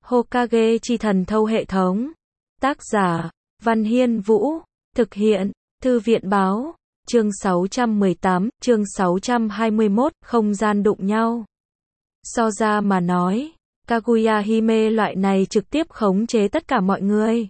Hokage chi thần thâu hệ thống. Tác giả, Văn Hiên Vũ. Thực hiện, Thư viện báo. Chương 618, chương 621, không gian đụng nhau. So ra mà nói, Kaguya Hime loại này trực tiếp khống chế tất cả mọi người.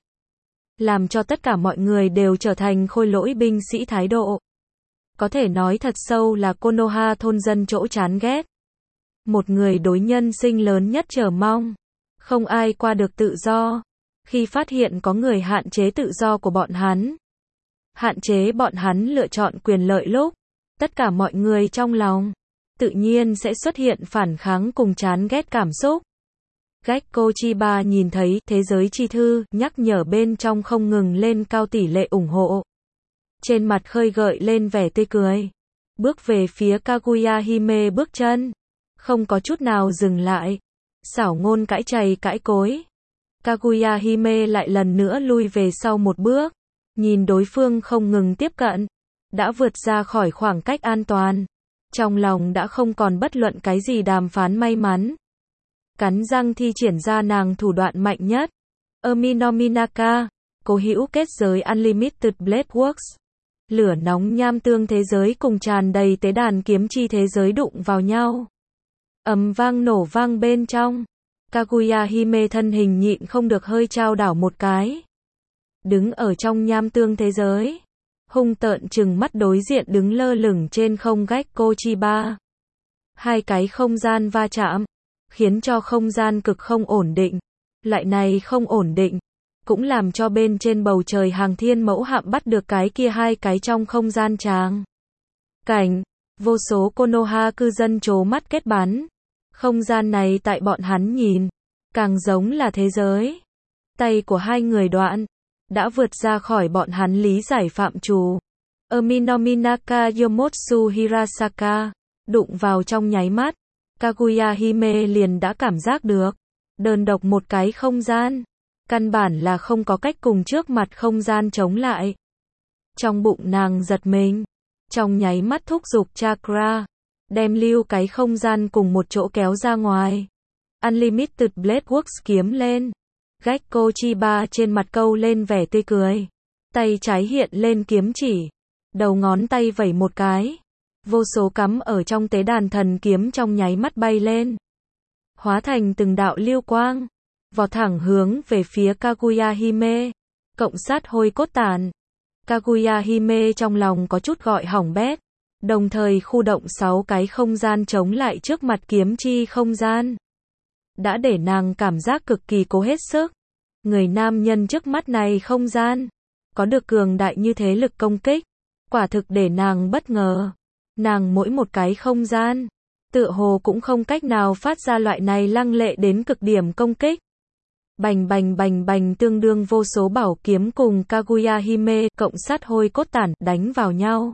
Làm cho tất cả mọi người đều trở thành khôi lỗi binh sĩ thái độ. Có thể nói thật sâu là Konoha thôn dân chỗ chán ghét. Một người đối nhân sinh lớn nhất chờ mong. Không ai qua được tự do. Khi phát hiện có người hạn chế tự do của bọn hắn. Hạn chế bọn hắn lựa chọn quyền lợi lúc. Tất cả mọi người trong lòng. Tự nhiên sẽ xuất hiện phản kháng cùng chán ghét cảm xúc. Gekko Chiba nhìn thấy thế giới chi thư, nhắc nhở bên trong không ngừng lên cao tỷ lệ ủng hộ. Trên mặt khơi gợi lên vẻ tươi cười. Bước về phía Kaguya Hime bước chân. Không có chút nào dừng lại. Xảo ngôn cãi chày cãi cối. Kaguya Hime lại lần nữa lui về sau một bước. Nhìn đối phương không ngừng tiếp cận. Đã vượt ra khỏi khoảng cách an toàn. Trong lòng đã không còn bất luận cái gì đàm phán may mắn. Cắn răng thi triển ra nàng thủ đoạn mạnh nhất. Erminominaka, cố hữu kết giới Unlimited Blade Works. Lửa nóng nham tương thế giới cùng tràn đầy tế đàn kiếm chi thế giới đụng vào nhau. Ầm vang nổ vang bên trong. Kaguya Hime thân hình nhịn không được hơi trao đảo một cái. Đứng ở trong nham tương thế giới. Hung tợn trừng mắt đối diện đứng lơ lửng trên không Gekko Chiba. Hai cái không gian va chạm. Khiến cho không gian cực không ổn định. Loại này không ổn định. Cũng làm cho bên trên bầu trời hàng thiên mẫu hạm bắt được cái kia hai cái trong không gian tràng. Cảnh. Vô số Konoha cư dân trố mắt kết bắn. Không gian này tại bọn hắn nhìn. Càng giống là thế giới. Tay của hai người đoạn. Đã vượt ra khỏi bọn hắn lý giải phạm trù. Erminominaka Yomotsu Hirasaka. Đụng vào trong nháy mắt. Kaguya Hime liền đã cảm giác được. Đơn độc một cái không gian. Căn bản là không có cách cùng trước mặt không gian chống lại. Trong bụng nàng giật mình. Trong nháy mắt thúc giục chakra. Đem lưu cái không gian cùng một chỗ kéo ra ngoài. Unlimited Blade Works kiếm lên. Gekko Chiba trên mặt câu lên vẻ tươi cười. Tay trái hiện lên kiếm chỉ. Đầu ngón tay vẩy một cái. Vô số cắm ở trong tế đàn thần kiếm trong nháy mắt bay lên. Hóa thành từng đạo lưu quang. Vọt thẳng hướng về phía Kaguya Hime. Cộng sát hôi cốt tàn. Kaguya Hime trong lòng có chút gọi hỏng bét. Đồng thời khu động 6 cái không gian chống lại trước mặt kiếm chi không gian. Đã để nàng cảm giác cực kỳ cố hết sức. Người nam nhân trước mắt này không gian. Có được cường đại như thế lực công kích. Quả thực để nàng bất ngờ. Nàng mỗi một cái không gian. Tựa hồ cũng không cách nào phát ra loại này lăng lệ đến cực điểm công kích. Bành bành bành bành tương đương vô số bảo kiếm cùng Kaguya Hime cộng sát hôi cốt tản đánh vào nhau.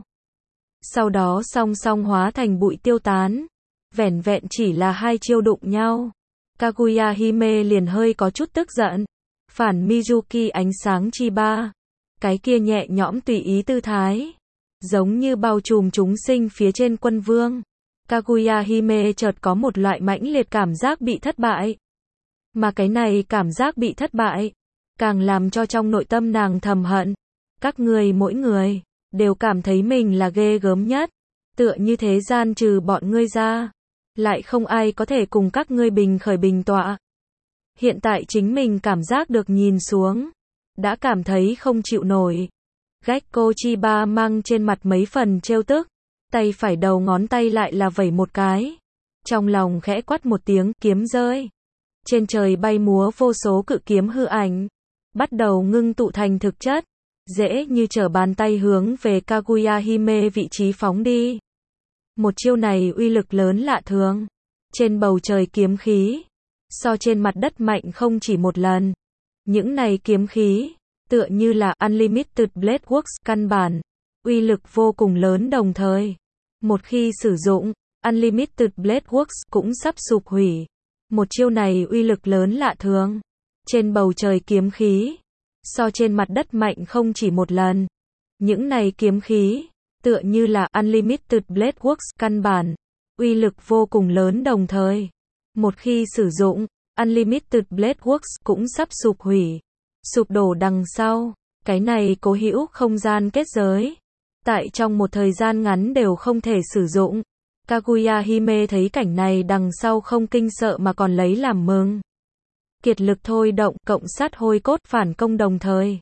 Sau đó song song hóa thành bụi tiêu tán. Vẻn vẹn chỉ là hai chiêu đụng nhau. Kaguya Hime liền hơi có chút tức giận. Phản Mizuki ánh sáng Chiba. Cái kia nhẹ nhõm tùy ý tư thái. Giống như bao trùm chúng sinh phía trên quân vương. Kaguya Hime chợt có một loại mãnh liệt cảm giác bị thất bại. Mà cái này cảm giác bị thất bại. Càng làm cho trong nội tâm nàng thầm hận. Các ngươi mỗi người. Đều cảm thấy mình là ghê gớm nhất. Tựa như thế gian trừ bọn ngươi ra. Lại không ai có thể cùng các ngươi bình khởi bình tọa. Hiện tại chính mình cảm giác được nhìn xuống. Đã cảm thấy không chịu nổi. Gekko Chiba mang trên mặt mấy phần trêu tức. Tay phải đầu ngón tay lại là vẩy một cái. Trong lòng khẽ quát một tiếng, kiếm rơi. Trên trời bay múa vô số cự kiếm hư ảnh. Bắt đầu ngưng tụ thành thực chất. Dễ như trở bàn tay hướng về Kaguya Hime vị trí phóng đi. Một chiêu này uy lực lớn lạ thường. Trên bầu trời kiếm khí. So trên mặt đất mạnh không chỉ một lần. Những này kiếm khí. Tựa như là Unlimited Blade Works căn bản. Uy lực vô cùng lớn đồng thời. Một khi sử dụng, Unlimited Blade Works cũng sắp sụp hủy. Một chiêu này uy lực lớn lạ thường. Trên bầu trời kiếm khí. So trên mặt đất mạnh không chỉ một lần. Những này kiếm khí. Tựa như là Unlimited Blade Works căn bản. Uy lực vô cùng lớn đồng thời. Một khi sử dụng, Unlimited Blade Works cũng sắp sụp hủy. Sụp đổ đằng sau. Cái này cố hữu không gian kết giới. Tại trong một thời gian ngắn đều không thể sử dụng. Kaguya Hime thấy cảnh này đằng sau không kinh sợ mà còn lấy làm mừng. Kiệt lực thôi động, cộng sát hôi cốt phản công đồng thời.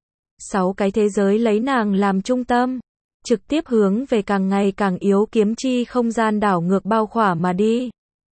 6 cái thế giới lấy nàng làm trung tâm. Trực tiếp hướng về càng ngày càng yếu kiếm chi không gian đảo ngược bao khỏa mà đi.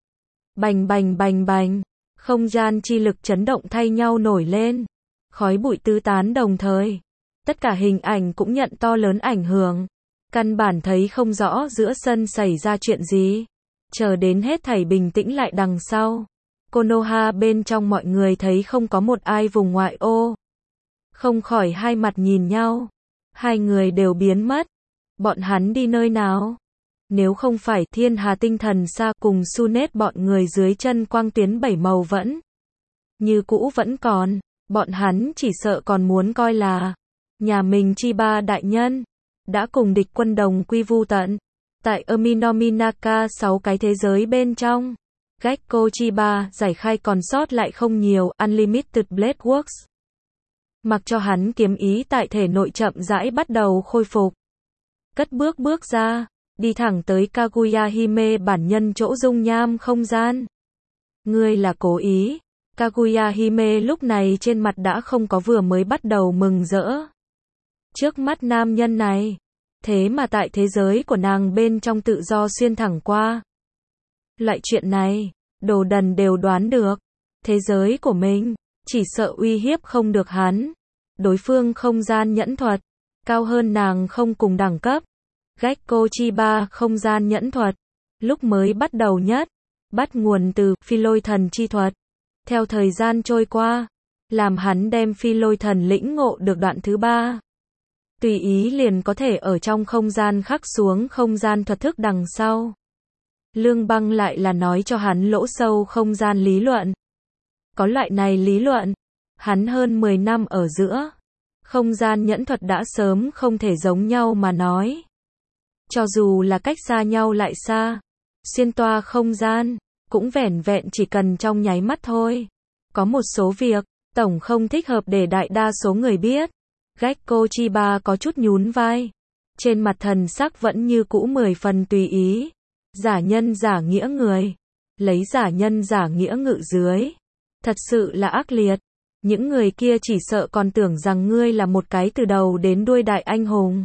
Bành bành bành bành. Không gian chi lực chấn động thay nhau nổi lên. Khói bụi tứ tán đồng thời. Tất cả hình ảnh cũng nhận to lớn ảnh hưởng. Căn bản thấy không rõ giữa sân xảy ra chuyện gì. Chờ đến hết thảy bình tĩnh lại đằng sau. Konoha bên trong mọi người thấy không có một ai vùng ngoại ô. Không khỏi hai mặt nhìn nhau. Hai người đều biến mất. Bọn hắn đi nơi nào? Nếu không phải thiên hà tinh thần xa cùng Sunet bọn người dưới chân quang tuyến 7 màu vẫn như cũ vẫn còn. Bọn hắn chỉ sợ còn muốn coi là nhà mình Chiba đại nhân. Đã cùng địch quân đồng quy vu tận. Tại Aminominaka 6 cái thế giới bên trong. Gekko Chiba giải khai còn sót lại không nhiều. Unlimited Blade Works. Mặc cho hắn kiếm ý tại thể nội chậm rãi bắt đầu khôi phục. Cất bước ra. Đi thẳng tới Kaguya Hime bản nhân chỗ dung nham không gian. Ngươi là cố ý. Kaguya Hime lúc này trên mặt đã không có vừa mới bắt đầu mừng rỡ. Trước mắt nam nhân này. Thế mà tại thế giới của nàng bên trong tự do xuyên thẳng qua. Loại chuyện này, đồ đần đều đoán được. Thế giới của mình, chỉ sợ uy hiếp không được hắn. Đối phương không gian nhẫn thuật, cao hơn nàng không cùng đẳng cấp. Gekko Chiba không gian nhẫn thuật, lúc mới bắt đầu nhất, bắt nguồn từ phi lôi thần chi thuật. Theo thời gian trôi qua, làm hắn đem phi lôi thần lĩnh ngộ được đoạn thứ 3. Tùy ý liền có thể ở trong không gian khắc xuống không gian thuật thức đằng sau. Lương Băng lại là nói cho hắn lỗ sâu không gian lý luận. Có loại này lý luận, hắn hơn 10 năm ở giữa. Không gian nhẫn thuật đã sớm không thể giống nhau mà nói. Cho dù là cách xa nhau lại xa, xuyên toa không gian, cũng vẻn vẹn chỉ cần trong nháy mắt thôi. Có một số việc, tổng không thích hợp để đại đa số người biết. Gekko Chiba có chút nhún vai. Trên mặt thần sắc vẫn như cũ 10 phần tùy ý. Giả nhân giả nghĩa người. Lấy giả nhân giả nghĩa ngự dưới. Thật sự là ác liệt. Những người kia chỉ sợ còn tưởng rằng ngươi là một cái từ đầu đến đuôi đại anh hùng.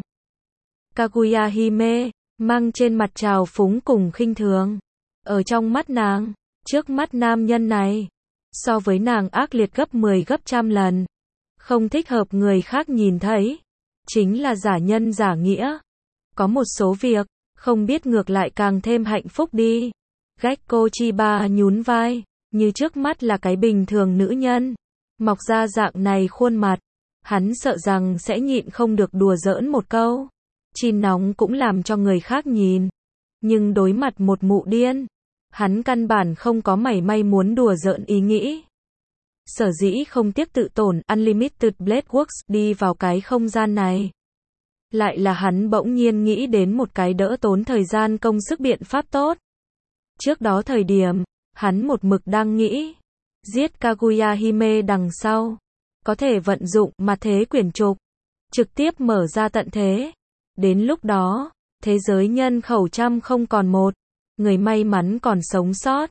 Kaguya Hime, mang trên mặt trào phúng cùng khinh thường. Ở trong mắt nàng, trước mắt nam nhân này, so với nàng ác liệt gấp 10 gấp trăm lần. Không thích hợp người khác nhìn thấy. Chính là giả nhân giả nghĩa. Có một số việc, không biết ngược lại càng thêm hạnh phúc đi. Gekko Chiba nhún vai, như trước mắt là cái bình thường nữ nhân. Mọc ra dạng này khuôn mặt, hắn sợ rằng sẽ nhịn không được đùa giỡn một câu. Chin nóng cũng làm cho người khác nhìn. Nhưng đối mặt một mụ điên, hắn căn bản không có mảy may muốn đùa giỡn ý nghĩ. Sở dĩ không tiếc tự tổn Unlimited Blade Works đi vào cái không gian này. Lại là hắn bỗng nhiên nghĩ đến một cái đỡ tốn thời gian công sức biện pháp tốt. Trước đó thời điểm, hắn một mực đang nghĩ. Giết Kaguya Hime đằng sau. Có thể vận dụng mà thế quyển trục. Trực tiếp mở ra tận thế. Đến lúc đó, thế giới nhân khẩu trăm không còn một. Người may mắn còn sống sót.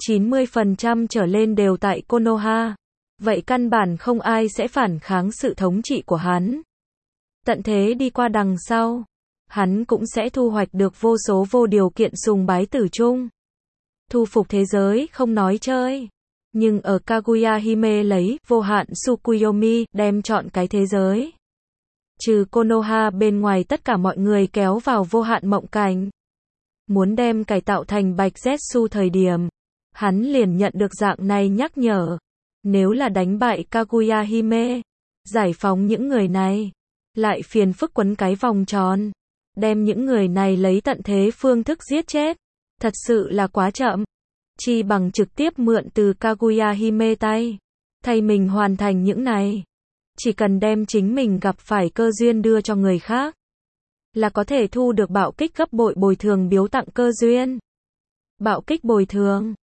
90% trở lên đều tại Konoha. Vậy căn bản không ai sẽ phản kháng sự thống trị của hắn. Tận thế đi qua đằng sau. Hắn cũng sẽ thu hoạch được vô số vô điều kiện sùng bái tử chung. Thu phục thế giới không nói chơi. Nhưng ở Kaguya Hime lấy vô hạn Tsukuyomi đem chọn cái thế giới. Trừ Konoha bên ngoài tất cả mọi người kéo vào vô hạn mộng cảnh. Muốn đem cải tạo thành Bạch Zetsu thời điểm. Hắn liền nhận được dạng này nhắc nhở. Nếu là đánh bại Kaguya Hime, giải phóng những người này, lại phiền phức quấn cái vòng tròn. Đem những người này lấy tận thế phương thức giết chết. Thật sự là quá chậm. Chi bằng trực tiếp mượn từ Kaguya Hime tay. Thay mình hoàn thành những này. Chỉ cần đem chính mình gặp phải cơ duyên đưa cho người khác. Là có thể thu được bạo kích gấp bội bồi thường biếu tặng cơ duyên. Bạo kích bồi thường.